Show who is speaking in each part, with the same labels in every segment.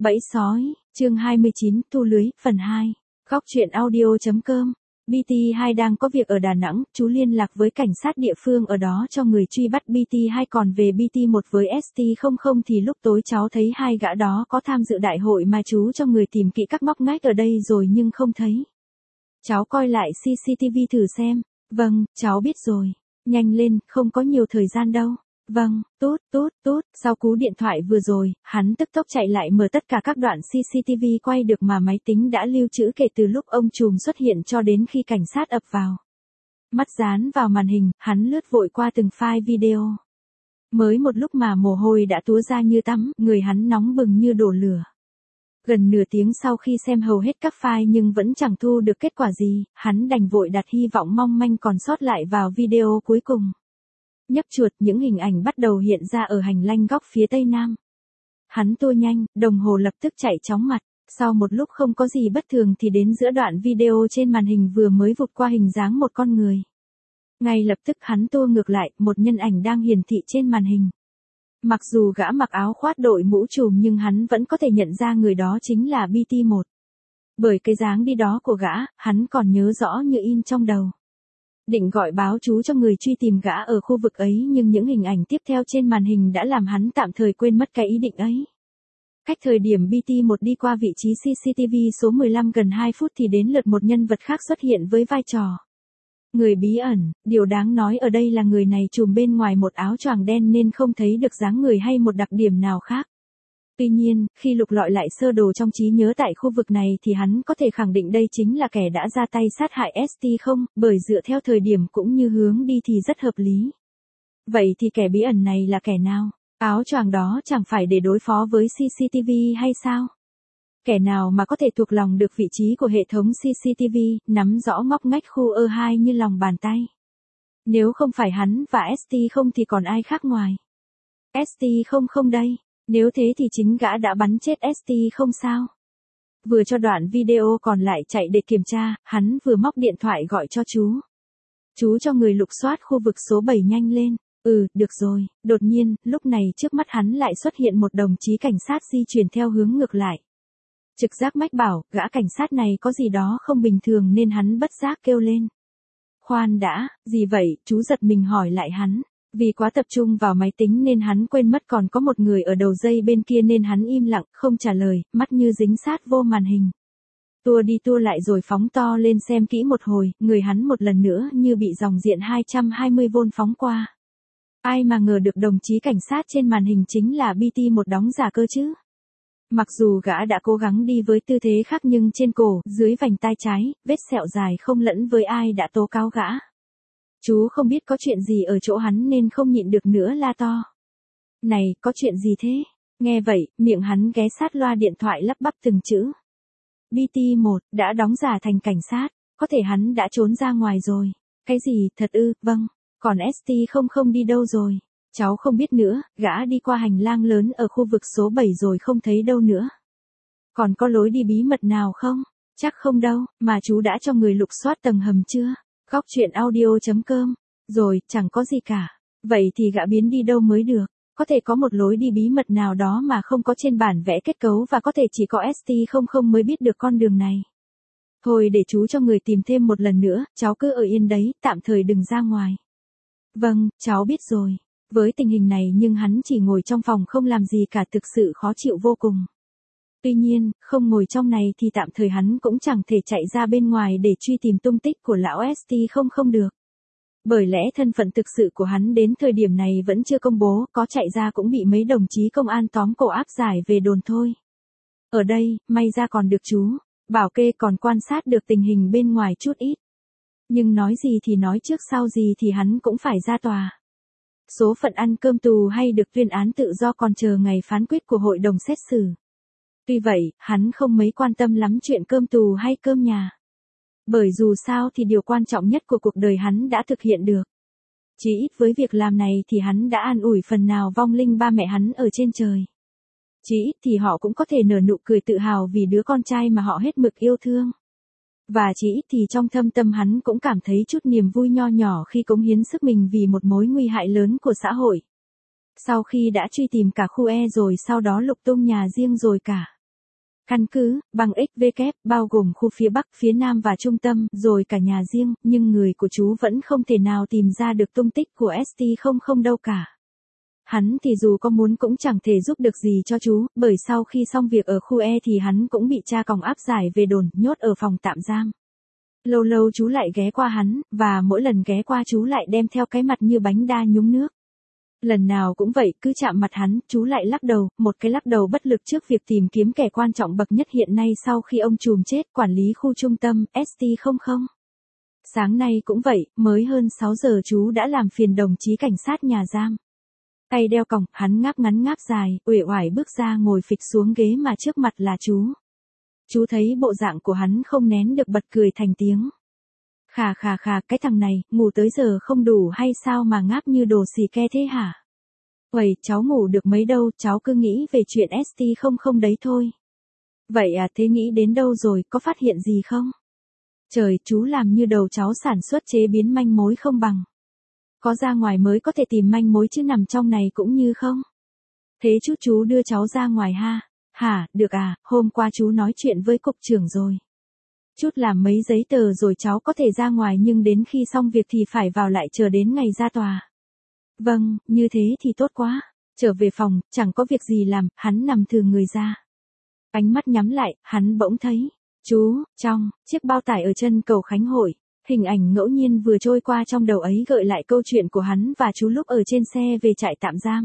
Speaker 1: Bẫy sói, chương 29, thu lưới, phần 2. Góc truyện audio.com. BT2 đang có việc ở Đà Nẵng, chú liên lạc với cảnh sát địa phương ở đó cho người truy bắt BT2, còn về BT1 với ST00 thì lúc tối cháu thấy hai gã đó có tham dự đại hội mà chú cho người tìm kỹ các ngóc ngách ở đây rồi nhưng không thấy. Cháu coi lại CCTV thử xem. Vâng, cháu biết rồi. Nhanh lên, không có nhiều thời gian đâu. Vâng, tốt. Sau cú điện thoại vừa rồi, hắn tức tốc chạy lại mở tất cả các đoạn CCTV quay được mà máy tính đã lưu trữ kể từ lúc ông trùm xuất hiện cho đến khi cảnh sát ập vào. Mắt dán vào màn hình, hắn lướt vội qua từng file video. Mới một lúc mà mồ hôi đã túa ra như tắm, người hắn nóng bừng như đổ lửa. Gần nửa tiếng sau khi xem hầu hết các file nhưng vẫn chẳng thu được kết quả gì, hắn đành vội đặt hy vọng mong manh còn sót lại vào video cuối cùng. Nhấp chuột, những hình ảnh bắt đầu hiện ra ở hành lang góc phía tây nam. Hắn tua nhanh, đồng hồ lập tức chạy chóng mặt. Sau một lúc không có gì bất thường thì đến giữa đoạn video trên màn hình vừa mới vụt qua hình dáng một con người. Ngay lập tức hắn tua ngược lại, một nhân ảnh đang hiển thị trên màn hình. Mặc dù gã mặc áo khoác đội mũ trùm nhưng hắn vẫn có thể nhận ra người đó chính là BT1. Bởi cái dáng đi đó của gã, hắn còn nhớ rõ như in trong đầu. Định gọi báo chú cho người truy tìm gã ở khu vực ấy nhưng những hình ảnh tiếp theo trên màn hình đã làm hắn tạm thời quên mất cái ý định ấy. Cách thời điểm BT1 đi qua vị trí CCTV số 15 gần 2 phút thì đến lượt một nhân vật khác xuất hiện với vai trò người bí ẩn. Điều đáng nói ở đây là người này trùm bên ngoài một áo choàng đen nên không thấy được dáng người hay một đặc điểm nào khác. Tuy nhiên, khi lục lọi lại sơ đồ trong trí nhớ tại khu vực này thì hắn có thể khẳng định đây chính là kẻ đã ra tay sát hại ST0, bởi dựa theo thời điểm cũng như hướng đi thì rất hợp lý. Vậy thì kẻ bí ẩn này là kẻ nào? Áo choàng đó chẳng phải để đối phó với CCTV hay sao? Kẻ nào mà có thể thuộc lòng được vị trí của hệ thống CCTV, nắm rõ ngóc ngách khu E2 như lòng bàn tay? Nếu không phải hắn và ST0 thì còn ai khác ngoài ST00 đây? Nếu thế thì chính gã đã bắn chết ST0 sao? Vừa cho đoạn video còn lại chạy để kiểm tra, hắn vừa móc điện thoại gọi cho chú. Chú cho người lục soát khu vực số 7 nhanh lên. Được rồi. Đột nhiên, lúc này trước mắt hắn lại xuất hiện một đồng chí cảnh sát di chuyển theo hướng ngược lại. Trực giác mách bảo, gã cảnh sát này có gì đó không bình thường nên hắn bất giác kêu lên. Khoan đã, gì vậy? Chú giật mình hỏi lại hắn. Vì quá tập trung vào máy tính nên hắn quên mất còn có một người ở đầu dây bên kia nên hắn im lặng, không trả lời, mắt như dính sát vô màn hình. Tua đi tua lại rồi phóng to lên xem kỹ một hồi, người hắn một lần nữa như bị dòng diện 220V phóng qua. Ai mà ngờ được đồng chí cảnh sát trên màn hình chính là BT1 đóng giả cơ chứ. Mặc dù gã đã cố gắng đi với tư thế khác nhưng trên cổ, dưới vành tai trái, vết sẹo dài không lẫn với ai đã tố cáo gã. Chú không biết có chuyện gì ở chỗ hắn nên không nhịn được nữa la to. Này, có chuyện gì thế? Nghe vậy, miệng hắn ghé sát loa điện thoại lắp bắp từng chữ. BT1, đã đóng giả thành cảnh sát, có thể hắn đã trốn ra ngoài rồi. Cái gì, thật ư? Vâng. Còn ST00 đi đâu rồi? Cháu không biết nữa, gã đi qua hành lang lớn ở khu vực số 7 rồi không thấy đâu nữa. Còn có lối đi bí mật nào không? Chắc không đâu, mà chú đã cho người lục soát tầng hầm chưa? Góc truyện audio.com. Rồi, chẳng có gì cả. Vậy thì gã biến đi đâu mới được? Có thể có một lối đi bí mật nào đó mà không có trên bản vẽ kết cấu và có thể chỉ có ST00 mới biết được con đường này. Thôi để chú cho người tìm thêm một lần nữa, cháu cứ ở yên đấy, tạm thời đừng ra ngoài. Vâng, cháu biết rồi. Với tình hình này nhưng hắn chỉ ngồi trong phòng không làm gì cả, thực sự khó chịu vô cùng. Tuy nhiên, không ngồi trong này thì tạm thời hắn cũng chẳng thể chạy ra bên ngoài để truy tìm tung tích của lão ST00 được. Bởi lẽ thân phận thực sự của hắn đến thời điểm này vẫn chưa công bố, có chạy ra cũng bị mấy đồng chí công an tóm cổ áp giải về đồn thôi. Ở đây, may ra còn được chú Bảo Kê còn quan sát được tình hình bên ngoài chút ít. Nhưng nói gì thì nói, trước sau gì thì hắn cũng phải ra tòa. Số phận ăn cơm tù hay được tuyên án tự do còn chờ ngày phán quyết của hội đồng xét xử. Tuy vậy, hắn không mấy quan tâm lắm chuyện cơm tù hay cơm nhà. Bởi dù sao thì điều quan trọng nhất của cuộc đời hắn đã thực hiện được. Chỉ ít với việc làm này thì hắn đã an ủi phần nào vong linh ba mẹ hắn ở trên trời. Chỉ ít thì họ cũng có thể nở nụ cười tự hào vì đứa con trai mà họ hết mực yêu thương. Và chỉ ít thì trong thâm tâm hắn cũng cảm thấy chút niềm vui nho nhỏ khi cống hiến sức mình vì một mối nguy hại lớn của xã hội. Sau khi đã truy tìm cả khu E rồi sau đó lục tung nhà riêng rồi cả Căn cứ, bằng XVK, bao gồm khu phía Bắc, phía Nam và trung tâm, rồi cả nhà riêng, nhưng người của chú vẫn không thể nào tìm ra được tung tích của ST00 đâu cả. Hắn thì dù có muốn cũng chẳng thể giúp được gì cho chú, bởi sau khi xong việc ở khu E thì hắn cũng bị cha còng áp giải về đồn, nhốt ở phòng tạm giam. Lâu lâu chú lại ghé qua hắn, và mỗi lần ghé qua chú lại đem theo cái mặt như bánh đa nhúng nước. Lần nào cũng vậy, cứ chạm mặt hắn, chú lại lắc đầu, một cái lắc đầu bất lực trước việc tìm kiếm kẻ quan trọng bậc nhất hiện nay sau khi ông trùm chết, quản lý khu trung tâm, ST00. Sáng nay cũng vậy, mới hơn 6 giờ chú đã làm phiền đồng chí cảnh sát nhà giam. Tay đeo còng, hắn ngáp ngắn ngáp dài, uể oải bước ra ngồi phịch xuống ghế mà trước mặt là chú. Chú thấy bộ dạng của hắn không nén được bật cười thành tiếng. Khà, cái thằng này, ngủ tới giờ không đủ hay sao mà ngáp như đồ xì ke thế hả? Uầy, cháu ngủ được mấy đâu, cháu cứ nghĩ về chuyện ST00 đấy thôi. Vậy à, thế nghĩ đến đâu rồi, có phát hiện gì không? Trời, chú làm như đầu cháu sản xuất chế biến manh mối không bằng. Có ra ngoài mới có thể tìm manh mối chứ nằm trong này cũng như không. Thế chút chú đưa cháu ra ngoài ha? Hả, được à, hôm qua chú nói chuyện với cục trưởng rồi. Chút làm mấy giấy tờ rồi cháu có thể ra ngoài nhưng đến khi xong việc thì phải vào lại chờ đến ngày ra tòa. Vâng, như thế thì tốt quá. Trở về phòng, chẳng có việc gì làm, hắn nằm thừ người ra. Ánh mắt nhắm lại, hắn bỗng thấy. Chú, trong, chiếc bao tải ở chân cầu Khánh Hội. Hình ảnh ngẫu nhiên vừa trôi qua trong đầu ấy gợi lại câu chuyện của hắn và chú lúc ở trên xe về trại tạm giam.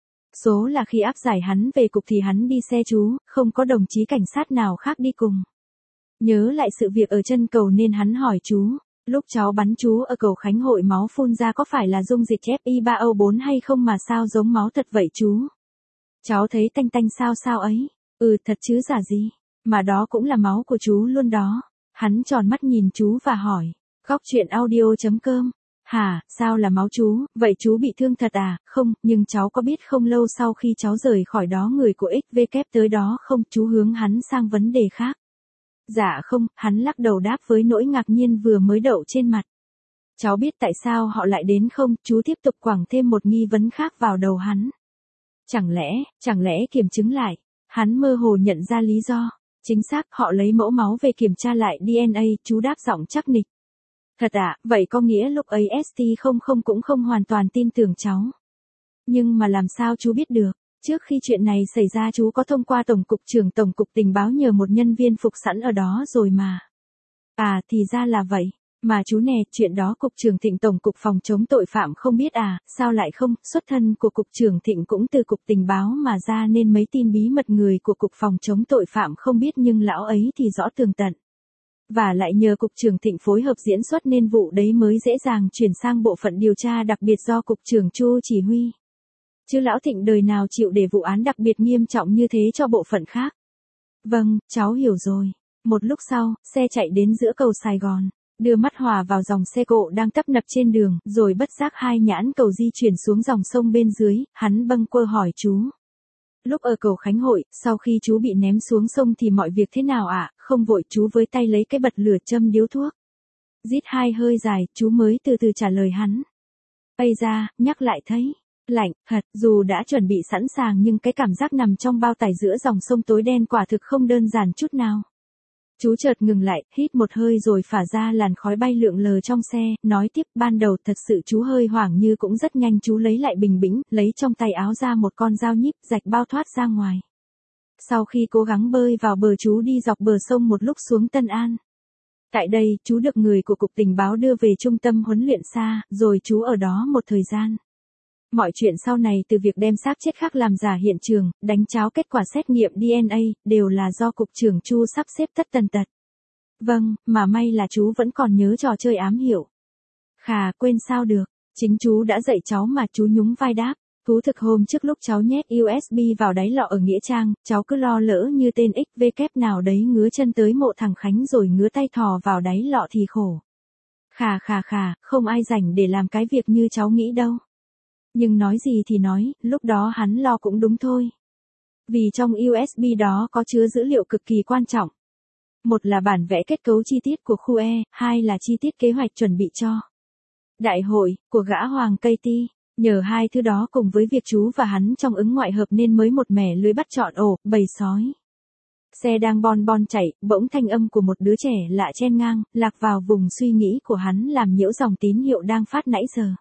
Speaker 1: Số là khi áp giải hắn về cục thì hắn đi xe chú, không có đồng chí cảnh sát nào khác đi cùng. Nhớ lại sự việc ở chân cầu nên hắn hỏi chú, lúc cháu bắn chú ở cầu Khánh Hội máu phun ra có phải là dung dịch FI3O4 hay không mà sao giống máu thật vậy chú? Cháu thấy tanh tanh sao ấy? Thật chứ giả gì, mà đó cũng là máu của chú luôn đó. Hắn tròn mắt nhìn chú và hỏi, Góc truyện audio.com. Hả, sao là máu chú, vậy chú bị thương thật à? Không, nhưng cháu có biết không lâu sau khi cháu rời khỏi đó người của XVK tới đó không? Chú hướng hắn sang vấn đề khác. Dạ không, hắn lắc đầu đáp với nỗi ngạc nhiên vừa mới đậu trên mặt. Cháu biết tại sao họ lại đến không? Chú tiếp tục quẳng thêm một nghi vấn khác vào đầu hắn. Chẳng lẽ kiểm chứng lại? Hắn mơ hồ nhận ra lý do. Chính xác, họ lấy mẫu máu về kiểm tra lại DNA, chú đáp giọng chắc nịch. Thật ạ, vậy có nghĩa lúc ấy ST00 cũng không hoàn toàn tin tưởng cháu. Nhưng mà làm sao chú biết được? Trước khi chuyện này xảy ra chú có thông qua Tổng cục trưởng Tổng cục Tình báo nhờ một nhân viên phục sẵn ở đó rồi mà. À, thì ra là vậy. Mà chú nè, chuyện đó Cục trưởng Thịnh Tổng cục phòng chống tội phạm không biết à, sao lại không? Xuất thân của Cục trưởng Thịnh cũng từ Cục Tình báo mà ra nên mấy tin bí mật người của Cục phòng chống tội phạm không biết nhưng lão ấy thì rõ tường tận. Và lại nhờ Cục trưởng Thịnh phối hợp diễn xuất nên vụ đấy mới dễ dàng chuyển sang bộ phận điều tra đặc biệt do Cục trưởng Chu chỉ huy. Chứ lão Thịnh đời nào chịu để vụ án đặc biệt nghiêm trọng như thế cho bộ phận khác. Vâng, cháu hiểu rồi. Một lúc sau, xe chạy đến giữa cầu Sài Gòn. Đưa mắt hòa vào dòng xe cộ đang tấp nập trên đường, rồi bất giác hai nhãn cầu di chuyển xuống dòng sông bên dưới, hắn bâng quơ hỏi chú. Lúc ở cầu Khánh Hội, sau khi chú bị ném xuống sông thì mọi việc thế nào ạ? Không vội, chú với tay lấy cái bật lửa châm điếu thuốc. Rít hai hơi dài, chú mới từ từ trả lời hắn. Ây da, nhắc lại thấy lạnh thật, dù đã chuẩn bị sẵn sàng nhưng cái cảm giác nằm trong bao tải giữa dòng sông tối đen quả thực không đơn giản chút nào. Chú chợt ngừng lại, hít một hơi rồi phả ra làn khói bay lượn lờ trong xe, nói tiếp, ban đầu thật sự chú hơi hoảng nhưng cũng rất nhanh chú lấy lại bình tĩnh, lấy trong tay áo ra một con dao nhíp, rạch bao thoát ra ngoài. Sau khi cố gắng bơi vào bờ chú đi dọc bờ sông một lúc xuống Tân An. Tại đây, chú được người của Cục Tình báo đưa về trung tâm huấn luyện xa, rồi chú ở đó một thời gian. Mọi chuyện sau này từ việc đem xác chết khác làm giả hiện trường, đánh cháo kết quả xét nghiệm DNA, đều là do Cục trưởng Chu sắp xếp tất tần tật. Vâng, mà may là chú vẫn còn nhớ trò chơi ám hiệu. Khà, quên sao được, chính chú đã dạy cháu mà, chú nhún vai đáp. Thú thực hôm trước lúc cháu nhét USB vào đáy lọ ở Nghĩa Trang, cháu cứ lo lỡ như tên XVK nào đấy ngứa chân tới mộ thằng Khánh rồi ngứa tay thò vào đáy lọ thì khổ. Khà, không ai rảnh để làm cái việc như cháu nghĩ đâu. Nhưng nói gì thì nói, lúc đó hắn lo cũng đúng thôi. Vì trong USB đó có chứa dữ liệu cực kỳ quan trọng. Một là bản vẽ kết cấu chi tiết của khu E, hai là chi tiết kế hoạch chuẩn bị cho đại hội của gã Hoàng Cây Ti. Nhờ hai thứ đó cùng với việc chú và hắn trong ứng ngoại hợp nên mới một mẻ lưới bắt trọn ổ, bầy sói. Xe đang bon bon chạy, bỗng thanh âm của một đứa trẻ lạ chen ngang, lạc vào vùng suy nghĩ của hắn làm nhiễu dòng tín hiệu đang phát nãy giờ.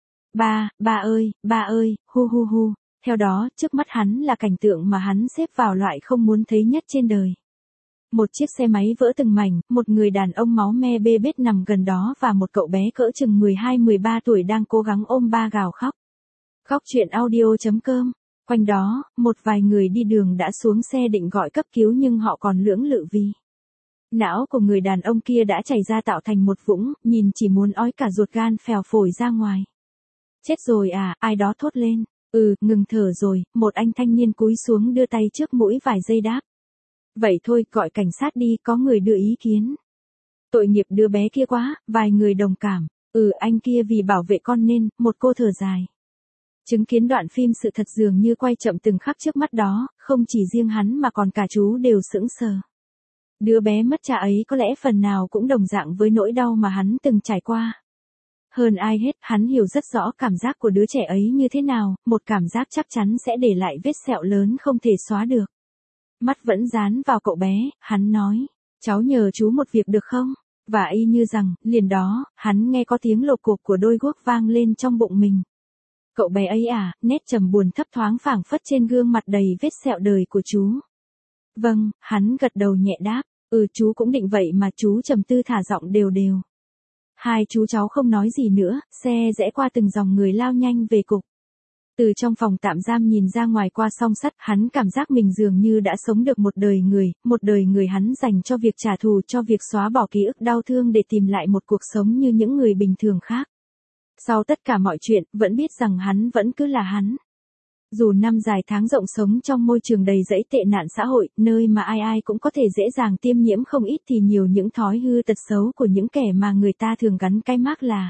Speaker 1: Ba ơi, hu hu hu. Theo đó, trước mắt hắn là cảnh tượng mà hắn xếp vào loại không muốn thấy nhất trên đời. Một chiếc xe máy vỡ từng mảnh, một người đàn ông máu me bê bết nằm gần đó và một cậu bé cỡ chừng 12-13 tuổi đang cố gắng ôm ba gào khóc. Khóc chuyện audio.com. Quanh đó, một vài người đi đường đã xuống xe định gọi cấp cứu nhưng họ còn lưỡng lự vì não của người đàn ông kia đã chảy ra tạo thành một vũng, nhìn chỉ muốn ói cả ruột gan phèo phổi ra ngoài. Chết rồi à, ai đó thốt lên. Ngừng thở rồi, một anh thanh niên cúi xuống đưa tay trước mũi vài giây đáp. Vậy thôi, gọi cảnh sát đi, có người đưa ý kiến. Tội nghiệp đứa bé kia quá, vài người đồng cảm. Anh kia vì bảo vệ con nên, một cô thở dài. Chứng kiến đoạn phim sự thật dường như quay chậm từng khắc trước mắt đó, không chỉ riêng hắn mà còn cả chú đều sững sờ. Đứa bé mất cha ấy có lẽ phần nào cũng đồng dạng với nỗi đau mà hắn từng trải qua. Hơn ai hết, hắn hiểu rất rõ cảm giác của đứa trẻ ấy như thế nào, một cảm giác chắc chắn sẽ để lại vết sẹo lớn không thể xóa được. Mắt vẫn dán vào cậu bé, hắn nói, cháu nhờ chú một việc được không? Và y như rằng, liền đó, hắn nghe có tiếng lột cộp của đôi guốc vang lên trong bụng mình. Cậu bé ấy à, nét trầm buồn thấp thoáng phảng phất trên gương mặt đầy vết sẹo đời của chú. Vâng, hắn gật đầu nhẹ đáp, chú cũng định vậy mà. Chú trầm tư thả giọng đều đều. Hai chú cháu không nói gì nữa, xe rẽ qua từng dòng người lao nhanh về cục. Từ trong phòng tạm giam nhìn ra ngoài qua song sắt, hắn cảm giác mình dường như đã sống được một đời người hắn dành cho việc trả thù, cho việc xóa bỏ ký ức đau thương để tìm lại một cuộc sống như những người bình thường khác. Sau tất cả mọi chuyện, vẫn biết rằng hắn vẫn cứ là hắn. Dù năm dài tháng rộng sống trong môi trường đầy rẫy tệ nạn xã hội, nơi mà ai ai cũng có thể dễ dàng tiêm nhiễm không ít thì nhiều những thói hư tật xấu của những kẻ mà người ta thường gắn cái mác là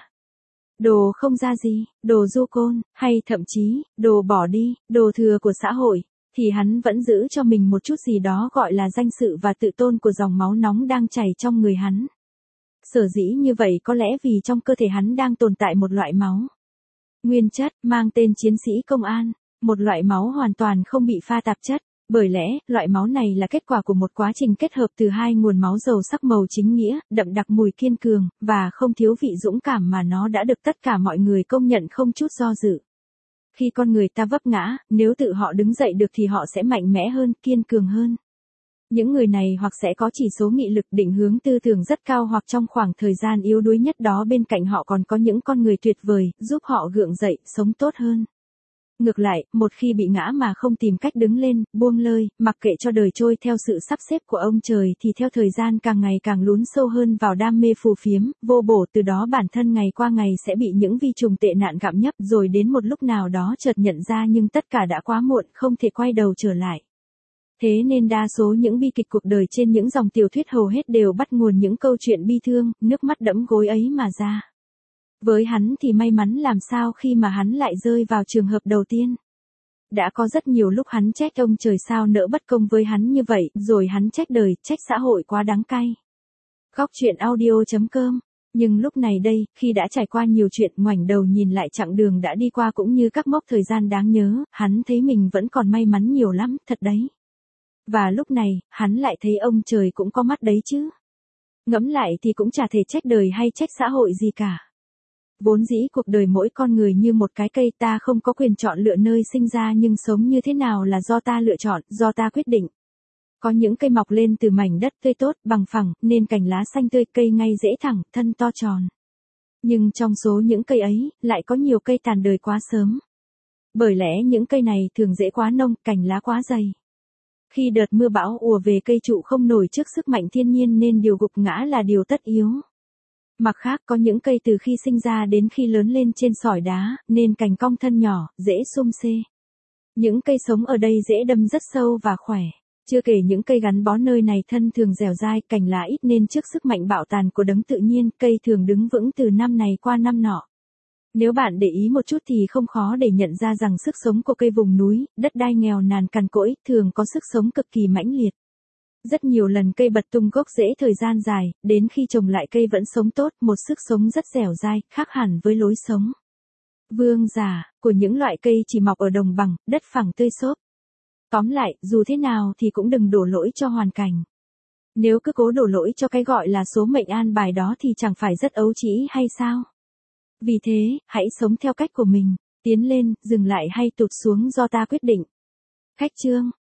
Speaker 1: đồ không ra gì, đồ du côn, hay thậm chí, đồ bỏ đi, đồ thừa của xã hội, thì hắn vẫn giữ cho mình một chút gì đó gọi là danh dự và tự tôn của dòng máu nóng đang chảy trong người hắn. Sở dĩ như vậy có lẽ vì trong cơ thể hắn đang tồn tại một loại máu nguyên chất, mang tên chiến sĩ công an, một loại máu hoàn toàn không bị pha tạp chất. Bởi lẽ, loại máu này là kết quả của một quá trình kết hợp từ hai nguồn máu giàu sắc màu chính nghĩa, đậm đặc mùi kiên cường, và không thiếu vị dũng cảm mà nó đã được tất cả mọi người công nhận không chút do dự. Khi con người ta vấp ngã, nếu tự họ đứng dậy được thì họ sẽ mạnh mẽ hơn, kiên cường hơn. Những người này hoặc sẽ có chỉ số nghị lực định hướng tư tưởng rất cao hoặc trong khoảng thời gian yếu đuối nhất đó bên cạnh họ còn có những con người tuyệt vời, giúp họ gượng dậy, sống tốt hơn. Ngược lại, một khi bị ngã mà không tìm cách đứng lên, buông lơi, mặc kệ cho đời trôi theo sự sắp xếp của ông trời thì theo thời gian càng ngày càng lún sâu hơn vào đam mê phù phiếm, vô bổ, từ đó bản thân ngày qua ngày sẽ bị những vi trùng tệ nạn gặm nhấp, rồi đến một lúc nào đó chợt nhận ra nhưng tất cả đã quá muộn, không thể quay đầu trở lại. Thế nên đa số những bi kịch cuộc đời trên những dòng tiểu thuyết hầu hết đều bắt nguồn những câu chuyện bi thương, nước mắt đẫm gối ấy mà ra. Với hắn thì may mắn làm sao khi mà hắn lại rơi vào trường hợp đầu tiên. Đã có rất nhiều lúc hắn trách ông trời sao nỡ bất công với hắn như vậy, rồi hắn trách đời, trách xã hội quá đắng cay. Khóc chuyện audio.com. Nhưng lúc này đây, khi đã trải qua nhiều chuyện, ngoảnh đầu nhìn lại chặng đường đã đi qua cũng như các mốc thời gian đáng nhớ, hắn thấy mình vẫn còn may mắn nhiều lắm, thật đấy. Và lúc này, hắn lại thấy ông trời cũng có mắt đấy chứ. Ngẫm lại thì cũng chả thể trách đời hay trách xã hội gì cả. Vốn dĩ cuộc đời mỗi con người như một cái cây, ta không có quyền chọn lựa nơi sinh ra nhưng sống như thế nào là do ta lựa chọn, do ta quyết định. Có những cây mọc lên từ mảnh đất tươi tốt, bằng phẳng, nên cành lá xanh tươi, cây ngay rễ thẳng, thân to tròn. Nhưng trong số những cây ấy, lại có nhiều cây tàn đời quá sớm. Bởi lẽ những cây này thường rễ quá nông, cành lá quá dày. Khi đợt mưa bão ùa về cây trụ không nổi trước sức mạnh thiên nhiên nên điều gục ngã là điều tất yếu. Mặt khác có những cây từ khi sinh ra đến khi lớn lên trên sỏi đá, nên cành cong thân nhỏ, dễ xum xê. Những cây sống ở đây dễ đâm rất sâu và khỏe. Chưa kể những cây gắn bó nơi này thân thường dẻo dai, cành lá ít nên trước sức mạnh bạo tàn của đấng tự nhiên, cây thường đứng vững từ năm này qua năm nọ. Nếu bạn để ý một chút thì không khó để nhận ra rằng sức sống của cây vùng núi, đất đai nghèo nàn cằn cỗi, thường có sức sống cực kỳ mãnh liệt. Rất nhiều lần cây bật tung gốc rễ thời gian dài, đến khi trồng lại cây vẫn sống tốt, một sức sống rất dẻo dai, khác hẳn với lối sống vương giả của những loại cây chỉ mọc ở đồng bằng, đất phẳng tươi xốp. Tóm lại, dù thế nào thì cũng đừng đổ lỗi cho hoàn cảnh. Nếu cứ cố đổ lỗi cho cái gọi là số mệnh an bài đó thì chẳng phải rất ấu trĩ hay sao? Vì thế, hãy sống theo cách của mình, tiến lên, dừng lại hay tụt xuống do ta quyết định. Khách chương